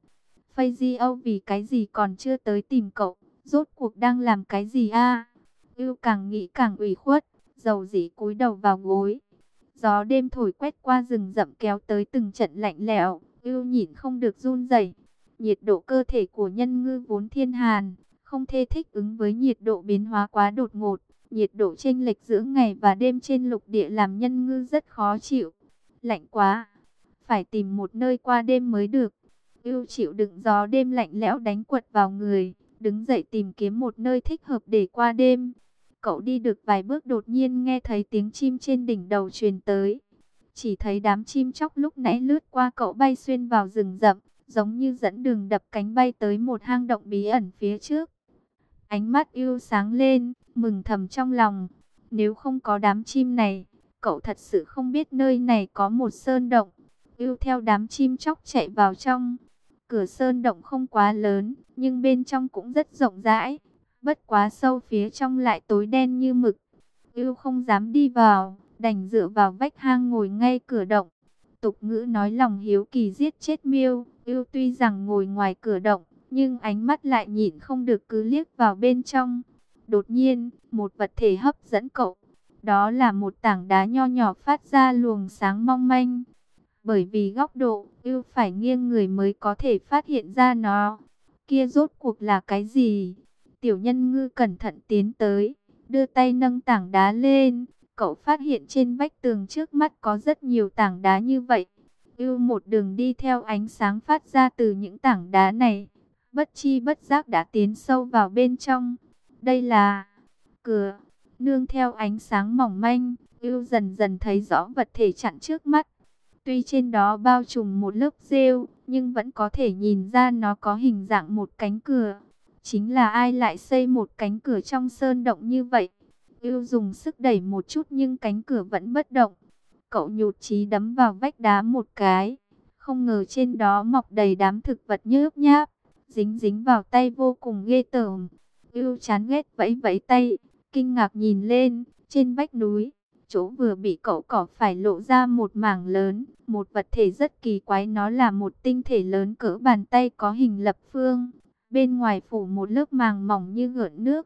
Fazio vì cái gì còn chưa tới tìm cậu? Rốt cuộc đang làm cái gì a? Ưu càng nghĩ càng ủy khuất, dầu dĩ cúi đầu vào gối. Gió đêm thổi quét qua rừng rậm kéo tới từng trận lạnh lẽo, Ưu nhịn không được run rẩy. Nhiệt độ cơ thể của nhân ngư vốn thiên hàn, không thể thích ứng với nhiệt độ biến hóa quá đột ngột. Nhiệt độ chênh lệch giữa ngày và đêm trên lục địa làm nhân ngư rất khó chịu. Lạnh quá, phải tìm một nơi qua đêm mới được. Ưu chịu đựng gió đêm lạnh lẽo đánh quật vào người, đứng dậy tìm kiếm một nơi thích hợp để qua đêm. Cậu đi được vài bước đột nhiên nghe thấy tiếng chim trên đỉnh đầu truyền tới. Chỉ thấy đám chim chóc lúc nãy lướt qua cậu bay xuyên vào rừng rậm, giống như dẫn đường đập cánh bay tới một hang động bí ẩn phía trước. Ánh mắt Ưu sáng lên, mừng thầm trong lòng. Nếu không có đám chim này, cậu thật sự không biết nơi này có một sơn động. Ưu theo đám chim chóc chạy vào trong. Cửa sơn động không quá lớn, nhưng bên trong cũng rất rộng rãi. Bất quá sâu phía trong lại tối đen như mực. Ưu không dám đi vào, đành dựa vào vách hang ngồi ngay cửa động. Tục ngữ nói lòng hiếu kỳ giết chết miêu. Ưu tuy rằng ngồi ngoài cửa động, nhưng ánh mắt lại nhịn không được cứ liếc vào bên trong. Đột nhiên, một vật thể hấp dẫn cậu. Đó là một tảng đá nho nhỏ phát ra luồng sáng mong manh. Bởi vì góc độ, Ưu phải nghiêng người mới có thể phát hiện ra nó. Kia rốt cuộc là cái gì? Tiểu nhân ngư cẩn thận tiến tới, đưa tay nâng tảng đá lên. Cậu phát hiện trên vách tường trước mắt có rất nhiều tảng đá như vậy. Ưu một đường đi theo ánh sáng phát ra từ những tảng đá này. Bất chi bất giác đã tiến sâu vào bên trong. Đây là cửa. Nương theo ánh sáng mỏng manh, Ưu dần dần thấy rõ vật thể chặn trước mắt. Tuy trên đó bao trùm một lớp rêu, nhưng vẫn có thể nhìn ra nó có hình dạng một cánh cửa. Chính là ai lại xây một cánh cửa trong sơn động như vậy? Ưu dùng sức đẩy một chút nhưng cánh cửa vẫn bất động. Cậu nhụt chí đấm vào vách đá một cái. Không ngờ trên đó mọc đầy đám thực vật nhớp nháp, dính dính vào tay vô cùng ghê tởm. Ưu chán ghét vẫy vẫy tay, kinh ngạc nhìn lên, trên vách núi, chỗ vừa bị cậu cỏ phải lộ ra một mảng lớn, một vật thể rất kỳ quái. Nó là một tinh thể lớn cỡ bàn tay có hình lập phương, bên ngoài phủ một lớp màng mỏng như gợn nước.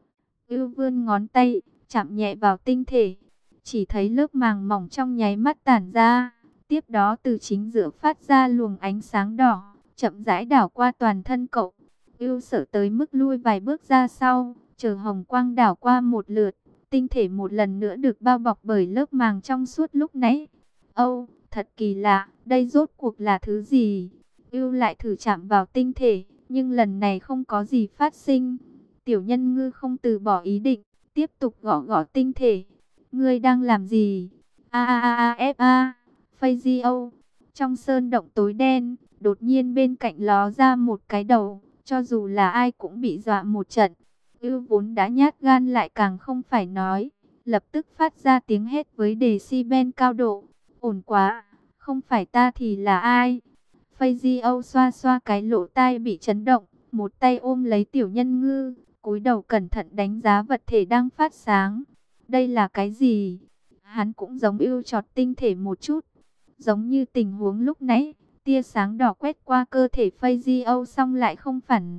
Ưu vươn ngón tay, chạm nhẹ vào tinh thể, chỉ thấy lớp màng mỏng trong nháy mắt tản ra. Tiếp đó từ chính giữa phát ra luồng ánh sáng đỏ, chậm rãi đảo qua toàn thân cậu. Ưu sợ tới mức lui vài bước ra sau, chờ hồng quang đảo qua một lượt. Tinh thể một lần nữa được bao bọc bởi lớp màng trong suốt lúc nãy. Âu, thật kỳ lạ, đây rốt cuộc là thứ gì? Ưu lại thử chạm vào tinh thể, nhưng lần này không có gì phát sinh. Tiểu nhân ngư không từ bỏ ý định, tiếp tục gõ gõ tinh thể. Ngươi đang làm gì? A a a a f a. Fazio. Trong sơn động tối đen, đột nhiên bên cạnh ló ra một cái đầu, cho dù là ai cũng bị dọa một trận. Ưu vốn đã nhát gan lại càng không phải nói, lập tức phát ra tiếng hét với decibel cao độ. Ổn quá, không phải ta thì là ai? Fazio xoa xoa cái lỗ tai bị chấn động, một tay ôm lấy tiểu nhân ngư, cúi đầu cẩn thận đánh giá vật thể đang phát sáng. Đây là cái gì? Hắn cũng giống Ưu chọt tinh thể một chút, giống như tình huống lúc nãy, tia sáng đỏ quét qua cơ thể Fazio xong lại không phản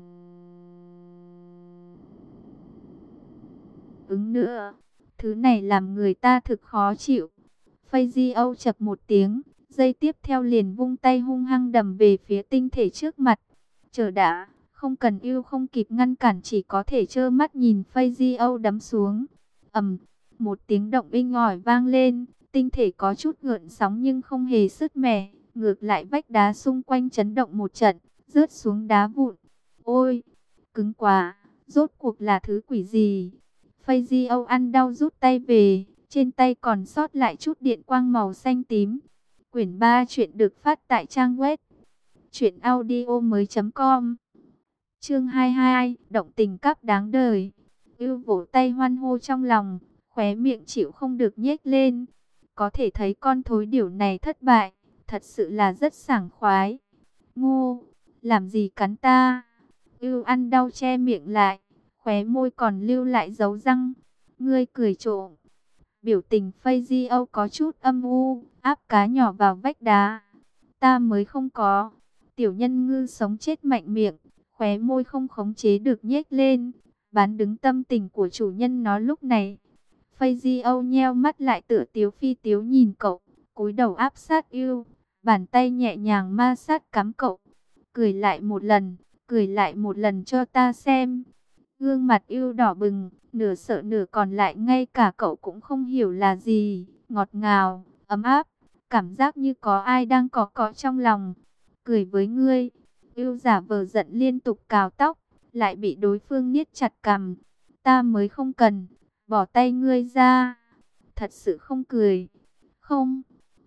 ứng nữa. Thứ này làm người ta thực khó chịu. Fazio chập một tiếng, giây tiếp theo liền vung tay hung hăng đầm về phía tinh thể trước mặt. Chờ đã, không cần. Ưu không kịp ngăn cản, chỉ có thể trơ mắt nhìn Fazio đấm xuống. Ầm, một tiếng động inh ỏi vang lên, tinh thể có chút gợn sóng nhưng không hề sứt mẻ, ngược lại vách đá xung quanh chấn động một trận, rớt xuống đá vụn. Ôi, cứng quá, rốt cuộc là thứ quỷ gì? Fazio ăn đau rút tay về, trên tay còn sót lại chút điện quang màu xanh tím. Quyển ba chuyện được phát tại trang web truyện audio mới chấm com. Chương hai mươi hai, động tình cắp đáng đời. Ưu vỗ tay hoan hô trong lòng, khóe miệng chịu không được nhếch lên. Có thể thấy con thối điểu này thất bại, thật sự là rất sảng khoái. Ngô, làm gì cắn ta? Ưu ăn đau che miệng lại, khóe môi còn lưu lại dấu răng. Ngươi cười trộm. Biểu tình Fazio có chút âm u, áp cá nhỏ vào vách đá. Ta mới không có. Tiểu nhân ngư sống chết mạnh miệng, khóe môi không khống chế được nhếch lên, bán đứng tâm tình của chủ nhân nó lúc này. Fazio nheo mắt lại tựa tiếu phi tiếu nhìn cậu, cúi đầu áp sát Ưu, bàn tay nhẹ nhàng ma sát cắm cậu. Cười lại một lần, cười lại một lần cho ta xem. Gương mặt Ưu đỏ bừng, nửa sợ nửa còn lại, ngay cả cậu cũng không hiểu là gì, ngọt ngào, ấm áp, cảm giác như có ai đang cọ cọ trong lòng. Cười với ngươi. Ưu giả vờ giận liên tục cào tóc, lại bị đối phương niết chặt cằm. Ta mới không cần, bỏ tay ngươi ra. Thật sự không cười. Không.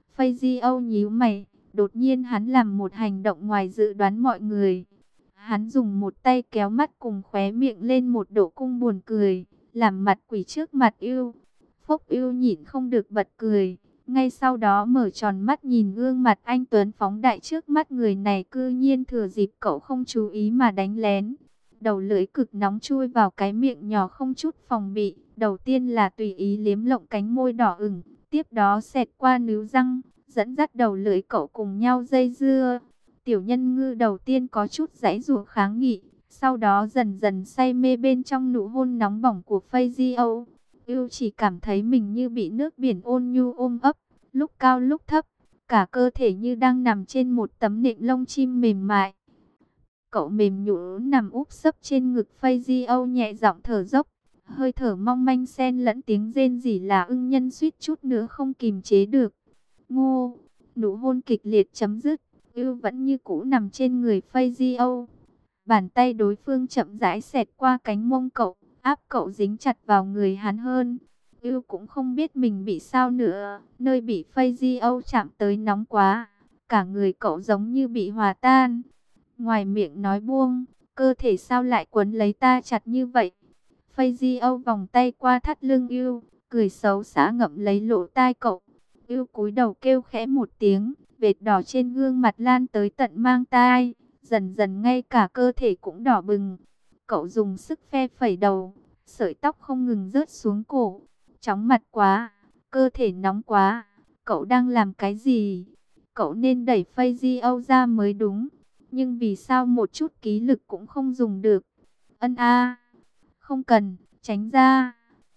Fazio nhíu mày, đột nhiên hắn làm một hành động ngoài dự đoán mọi người. Hắn dùng một tay kéo mắt cùng khóe miệng lên một độ cung buồn cười, làm mặt quỷ trước mặt Ưu. Phúc Ưu nhịn không được bật cười, ngay sau đó mở tròn mắt nhìn gương mặt anh tuấn phóng đại trước mắt người này, cư nhiên thừa dịp cậu không chú ý mà đánh lén. Đầu lưỡi cực nóng chui vào cái miệng nhỏ không chút phòng bị, đầu tiên là tùy ý liếm lộng cánh môi đỏ ửng, tiếp đó xẹt qua níu răng, dẫn dắt đầu lưỡi cậu cùng nhau dây dưa. Tiểu nhân ngư đầu tiên có chút giãy giụa kháng nghị, sau đó dần dần say mê bên trong nụ hôn nóng bỏng của Fazio. Ưu chỉ cảm thấy mình như bị nước biển ôn nhu ôm ấp, lúc cao lúc thấp, cả cơ thể như đang nằm trên một tấm nệm lông chim mềm mại. Cậu mềm nhũn nằm úp sấp trên ngực Fazio, nhẹ giọng thở dốc, hơi thở mong manh xen lẫn tiếng rên rỉ là ưng nhân suýt chút nữa không kìm chế được. Ngô, nụ hôn kịch liệt chấm dứt. Ưu vẫn như cũ nằm trên người Fazio. Bàn tay đối phương chậm rãi xẹt qua cánh mông cậu, áp cậu dính chặt vào người hắn hơn. Ưu cũng không biết mình bị sao nữa, nơi bị Fazio chạm tới nóng quá, cả người cậu giống như bị hòa tan. Ngoài miệng nói buông, cơ thể sao lại quấn lấy ta chặt như vậy? Fazio vòng tay qua thắt lưng Ưu, cười xấu xa ngậm lấy lỗ tai cậu. Ưu cúi đầu kêu khẽ một tiếng, vệt đỏ trên gương mặt lan tới tận mang tai, dần dần ngay cả cơ thể cũng đỏ bừng. Cậu dùng sức phe phẩy đầu, sợi tóc không ngừng rớt xuống cổ. Chóng mặt quá, cơ thể nóng quá, cậu đang làm cái gì? Cậu nên đẩy Fazio ra mới đúng, nhưng vì sao một chút ký lực cũng không dùng được? Ân a, không cần, tránh ra.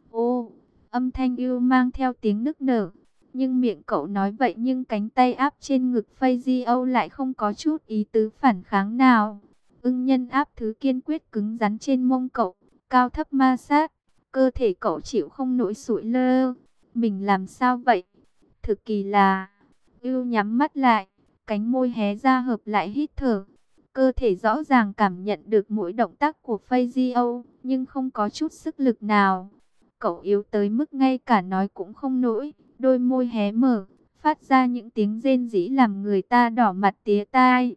Ô, âm thanh Ưu mang theo tiếng nức nở. Nhưng miệng cậu nói vậy nhưng cánh tay áp trên ngực Fazio lại không có chút ý tứ phản kháng nào. Ưng nhân áp thứ kiên quyết cứng rắn trên mông cậu, cao thấp ma sát, cơ thể cậu chịu không nổi sụi lơ. Mình làm sao vậy? Thực kỳ lạ. Ưu nhắm mắt lại, cánh môi hé ra hợp lại hít thở. Cơ thể rõ ràng cảm nhận được mỗi động tác của Fazio, nhưng không có chút sức lực nào. Cậu yếu tới mức ngay cả nói cũng không nổi, đôi môi hé mở, phát ra những tiếng rên rỉ làm người ta đỏ mặt tía tai.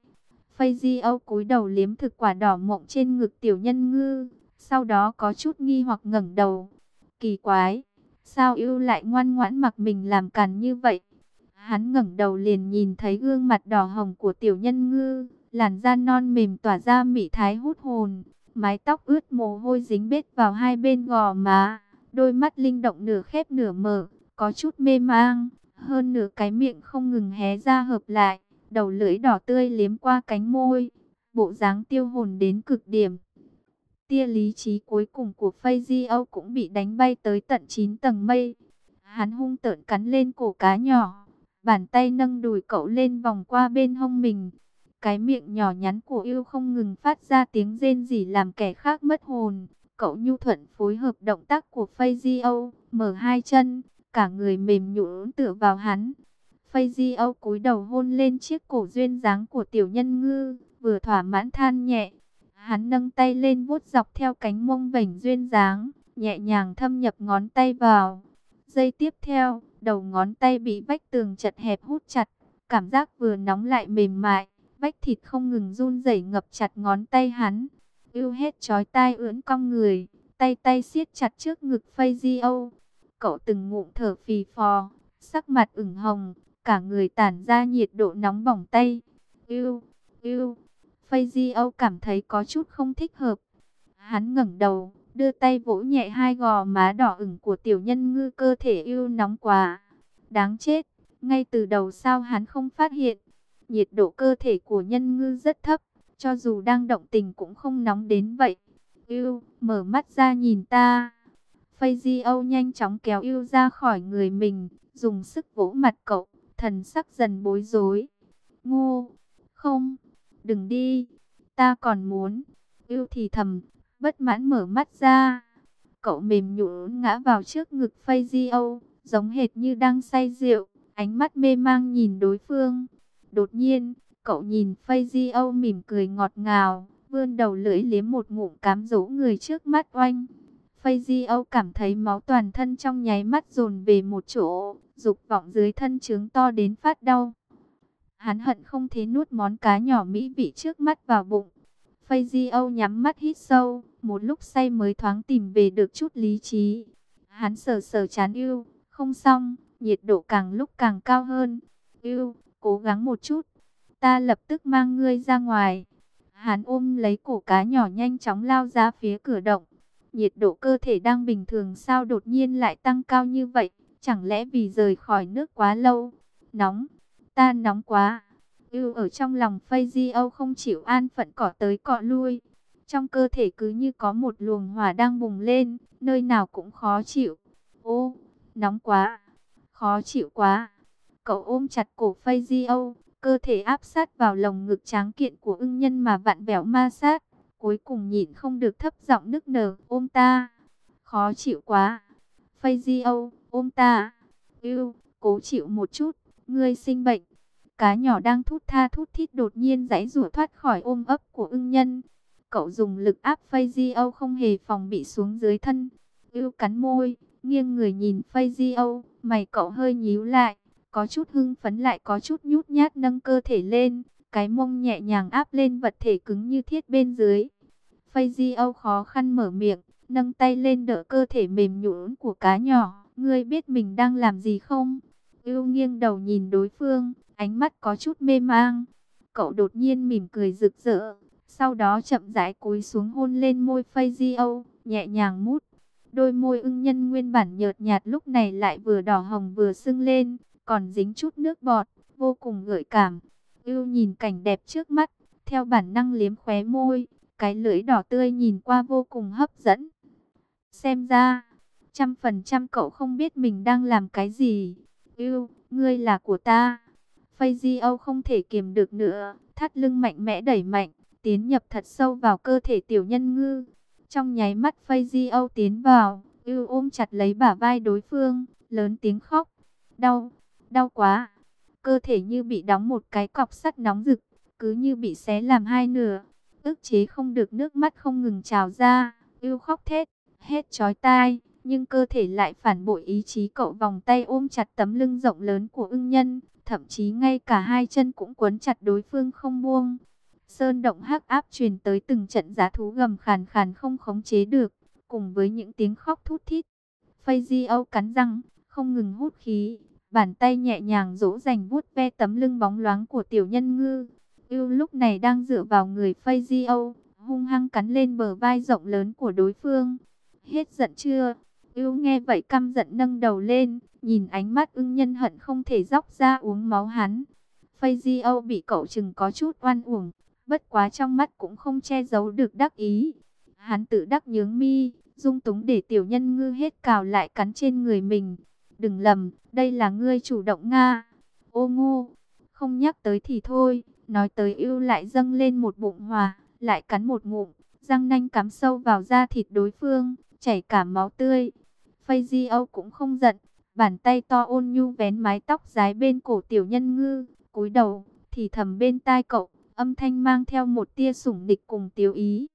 Fazio cúi đầu liếm thực quả đỏ mọng trên ngực tiểu nhân ngư, sau đó có chút nghi hoặc ngẩng đầu. Kỳ quái, sao Ưu lại ngoan ngoãn mặc mình làm càn như vậy? Hắn ngẩng đầu liền nhìn thấy gương mặt đỏ hồng của tiểu nhân ngư, làn da non mềm tỏa ra mị thái hút hồn, mái tóc ướt mồ hôi dính bết vào hai bên gò má, đôi mắt linh động nửa khép nửa mở, có chút mê mang, hơn nửa cái miệng không ngừng hé ra hợp lại, đầu lưỡi đỏ tươi liếm qua cánh môi, bộ dáng tiêu hồn đến cực điểm. Tia lý trí cuối cùng của Fazio cũng bị đánh bay tới tận chín tầng mây. Hắn hung tợn cắn lên cổ cá nhỏ, bàn tay nâng đùi cậu lên vòng qua bên hông mình. Cái miệng nhỏ nhắn của Ưu không ngừng phát ra tiếng rên rỉ làm kẻ khác mất hồn. Cậu nhu thuận phối hợp động tác của Fazio, mở hai chân, cả người mềm nhũn tựa vào hắn. Fazio cúi đầu hôn lên chiếc cổ duyên dáng của tiểu nhân ngư, vừa thỏa mãn than nhẹ. Hắn nâng tay lên vuốt dọc theo cánh mông vểnh duyên dáng, nhẹ nhàng thâm nhập ngón tay vào. Giây tiếp theo, đầu ngón tay bị vách tường chật hẹp hút chặt, cảm giác vừa nóng lại mềm mại, vách thịt không ngừng run rẩy ngập chặt ngón tay hắn. Ưu hét chói tai ưỡn cong người, tay tay siết chặt trước ngực Fazio. Cậu từng ngụm thở phì phò, sắc mặt ửng hồng, cả người tản ra nhiệt độ nóng bỏng tay. Ưu, Ưu. Phây Di Âu cảm thấy có chút không thích hợp. Hắn ngẩng đầu, đưa tay vỗ nhẹ hai gò má đỏ ửng của tiểu nhân ngư, cơ thể yêu nóng quá. Đáng chết, ngay từ đầu sao hắn không phát hiện. Nhiệt độ cơ thể của nhân ngư rất thấp, cho dù đang động tình cũng không nóng đến vậy. Yêu, mở mắt ra nhìn ta. Phây Di Âu nhanh chóng kéo yêu ra khỏi người mình, dùng sức vỗ mặt cậu, thần sắc dần bối rối. Ngô, không, đừng đi, ta còn muốn. Yêu thì thầm, bất mãn mở mắt ra. Cậu mềm nhũn ngã vào trước ngực Phây Di Âu, giống hệt như đang say rượu, ánh mắt mê mang nhìn đối phương. Đột nhiên, cậu nhìn Phây Di Âu mỉm cười ngọt ngào, vươn đầu lưỡi liếm một ngụm cám dỗ người trước mắt oanh. Phây Di Âu cảm thấy máu toàn thân trong nháy mắt dồn về một chỗ, dục vọng dưới thân trướng to đến phát đau. Hắn hận không thể nuốt món cá nhỏ mỹ vị trước mắt vào bụng. Phây Di Âu nhắm mắt hít sâu, một lúc say mới thoáng tìm về được chút lý trí. Hắn sờ sờ trán yêu, không xong, nhiệt độ càng lúc càng cao hơn. Yêu, cố gắng một chút, ta lập tức mang ngươi ra ngoài. Hắn ôm lấy cổ cá nhỏ nhanh chóng lao ra phía cửa động. Nhiệt độ cơ thể đang bình thường sao đột nhiên lại tăng cao như vậy? Chẳng lẽ vì rời khỏi nước quá lâu? Nóng, ta nóng quá. Yêu ở trong lòng Phây Di Âu không chịu an phận cọ tới cọ lui. Trong cơ thể cứ như có một luồng hỏa đang bùng lên, nơi nào cũng khó chịu. Ô, nóng quá, khó chịu quá. Cậu ôm chặt cổ Phây Di Âu, cơ thể áp sát vào lồng ngực tráng kiện của ưng nhân mà vặn vẹo ma sát. Cuối cùng nhịn không được thấp giọng nức nở, ôm ta. Khó chịu quá. Phây Di Âu, ôm ta. Yêu, cố chịu một chút, ngươi sinh bệnh. Cá nhỏ đang thút tha thút thít đột nhiên giãy giụa thoát khỏi ôm ấp của ưng nhân. Cậu dùng lực áp Phây Di Âu không hề phòng bị xuống dưới thân. Yêu cắn môi, nghiêng người nhìn Phây Di Âu, mày cậu hơi nhíu lại, có chút hưng phấn lại có chút nhút nhát nâng cơ thể lên, cái mông nhẹ nhàng áp lên vật thể cứng như thiết bên dưới. Phây Di Âu khó khăn mở miệng, nâng tay lên đỡ cơ thể mềm nhũn của cá nhỏ. Ngươi biết mình đang làm gì không? Yêu nghiêng đầu nhìn đối phương, ánh mắt có chút mê mang. Cậu đột nhiên mỉm cười rực rỡ, sau đó chậm rãi cúi xuống hôn lên môi Phây Di Âu, nhẹ nhàng mút. Đôi môi ưng nhân nguyên bản nhợt nhạt lúc này lại vừa đỏ hồng vừa sưng lên, còn dính chút nước bọt, vô cùng gợi cảm. Yêu nhìn cảnh đẹp trước mắt, theo bản năng liếm khóe môi, cái lưỡi đỏ tươi nhìn qua vô cùng hấp dẫn. Xem ra, trăm phần trăm cậu không biết mình đang làm cái gì. Yêu, ngươi là của ta. Phây Di Âu không thể kiềm được nữa, thắt lưng mạnh mẽ đẩy mạnh, tiến nhập thật sâu vào cơ thể tiểu nhân ngư. Trong nháy mắt Phây Di Âu tiến vào, yêu ôm chặt lấy bả vai đối phương, lớn tiếng khóc. Đau, đau quá. Cơ thể như bị đóng một cái cọc sắt nóng rực, cứ như bị xé làm hai nửa. Ức chế không được nước mắt không ngừng trào ra, yêu khóc thét, hết chói tai, nhưng cơ thể lại phản bội ý chí cậu, vòng tay ôm chặt tấm lưng rộng lớn của ưng nhân, thậm chí ngay cả hai chân cũng quấn chặt đối phương không buông. Sơn động hắc áp truyền tới từng trận giá thú gầm khàn khàn không khống chế được, cùng với những tiếng khóc thút thít. Phây Di Âu cắn răng, không ngừng hút khí, bàn tay nhẹ nhàng dỗ dành vuốt ve tấm lưng bóng loáng của tiểu nhân ngư. Yêu lúc này đang dựa vào người Phây Di Âu, hung hăng cắn lên bờ vai rộng lớn của đối phương. Hết giận chưa? Yêu nghe vậy căm giận nâng đầu lên, nhìn ánh mắt ưng nhân hận không thể dóc ra uống máu hắn. Phây Di Âu bị cậu chừng có chút oan uổng, bất quá trong mắt cũng không che giấu được đắc ý. Hắn tự đắc nhướng mi, dung túng để tiểu nhân ngư hết cào lại cắn trên người mình. Đừng lầm, đây là ngươi chủ động Nga. Ô ngô, không nhắc tới thì thôi. Nói tới yêu lại dâng lên một bụng hỏa, lại cắn một ngụm, răng nanh cắm sâu vào da thịt đối phương, chảy cả máu tươi. Phây Di Âu cũng không giận, bàn tay to ôn nhu vén mái tóc dài bên cổ tiểu nhân ngư, cúi đầu, thì thầm bên tai cậu, âm thanh mang theo một tia sủng nịch cùng tiếu ý.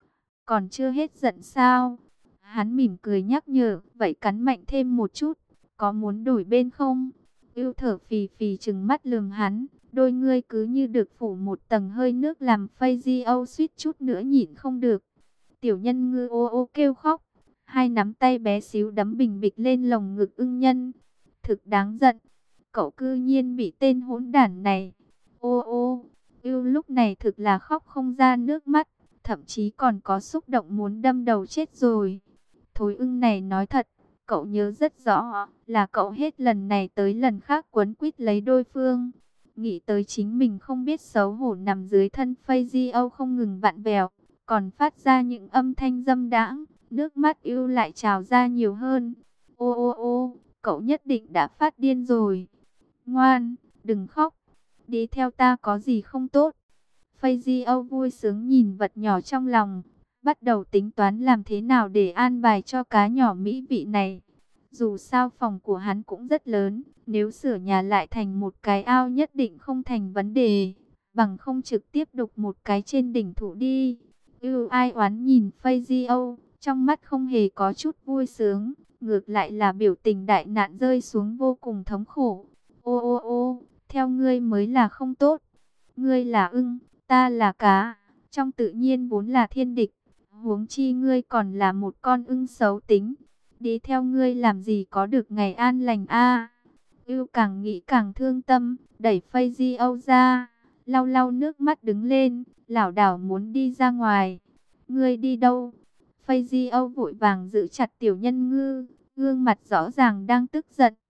Còn chưa hết giận sao? Hắn mỉm cười nhắc nhở, vậy cắn mạnh thêm một chút, có muốn đổi bên không? Yêu thở phì phì trừng mắt lườm hắn. Đôi ngươi cứ như được phủ một tầng hơi nước làm Phây Di Âu suýt chút nữa nhịn không được. Tiểu nhân ngư ô ô kêu khóc, hai nắm tay bé xíu đấm bình bịch lên lồng ngực ưng nhân. Thực đáng giận, cậu cư nhiên bị tên hỗn đản này. Ô ô, Ưu lúc này thực là khóc không ra nước mắt, thậm chí còn có xúc động muốn đâm đầu chết rồi. Thối ưng này nói thật, cậu nhớ rất rõ là cậu hết lần này tới lần khác quấn quýt lấy đối phương. Nghĩ tới chính mình không biết xấu hổ nằm dưới thân Fazio không ngừng vặn vẹo, còn phát ra những âm thanh dâm đãng, nước mắt Ưu lại trào ra nhiều hơn. Ô ô ô, cậu nhất định đã phát điên rồi. Ngoan, đừng khóc, đi theo ta có gì không tốt. Fazio vui sướng nhìn vật nhỏ trong lòng, bắt đầu tính toán làm thế nào để an bài cho cá nhỏ mỹ vị này. Dù sao phòng của hắn cũng rất lớn, nếu sửa nhà lại thành một cái ao nhất định không thành vấn đề, bằng không trực tiếp đục một cái trên đỉnh thụ đi. Ưu ai oán nhìn Fazio, trong mắt không hề có chút vui sướng, ngược lại là biểu tình đại nạn rơi xuống vô cùng thống khổ. Ô ô ô, theo ngươi mới là không tốt. Ngươi là ưng, ta là cá, trong tự nhiên vốn là thiên địch, huống chi ngươi còn là một con ưng xấu tính. Đi theo ngươi làm gì có được ngày an lành a. À, Ưu càng nghĩ càng thương tâm, đẩy Fazio ra, lau lau nước mắt đứng lên, lảo đảo muốn đi ra ngoài. Ngươi đi đâu? Fazio vội vàng giữ chặt tiểu nhân ngư, gương mặt rõ ràng đang tức giận.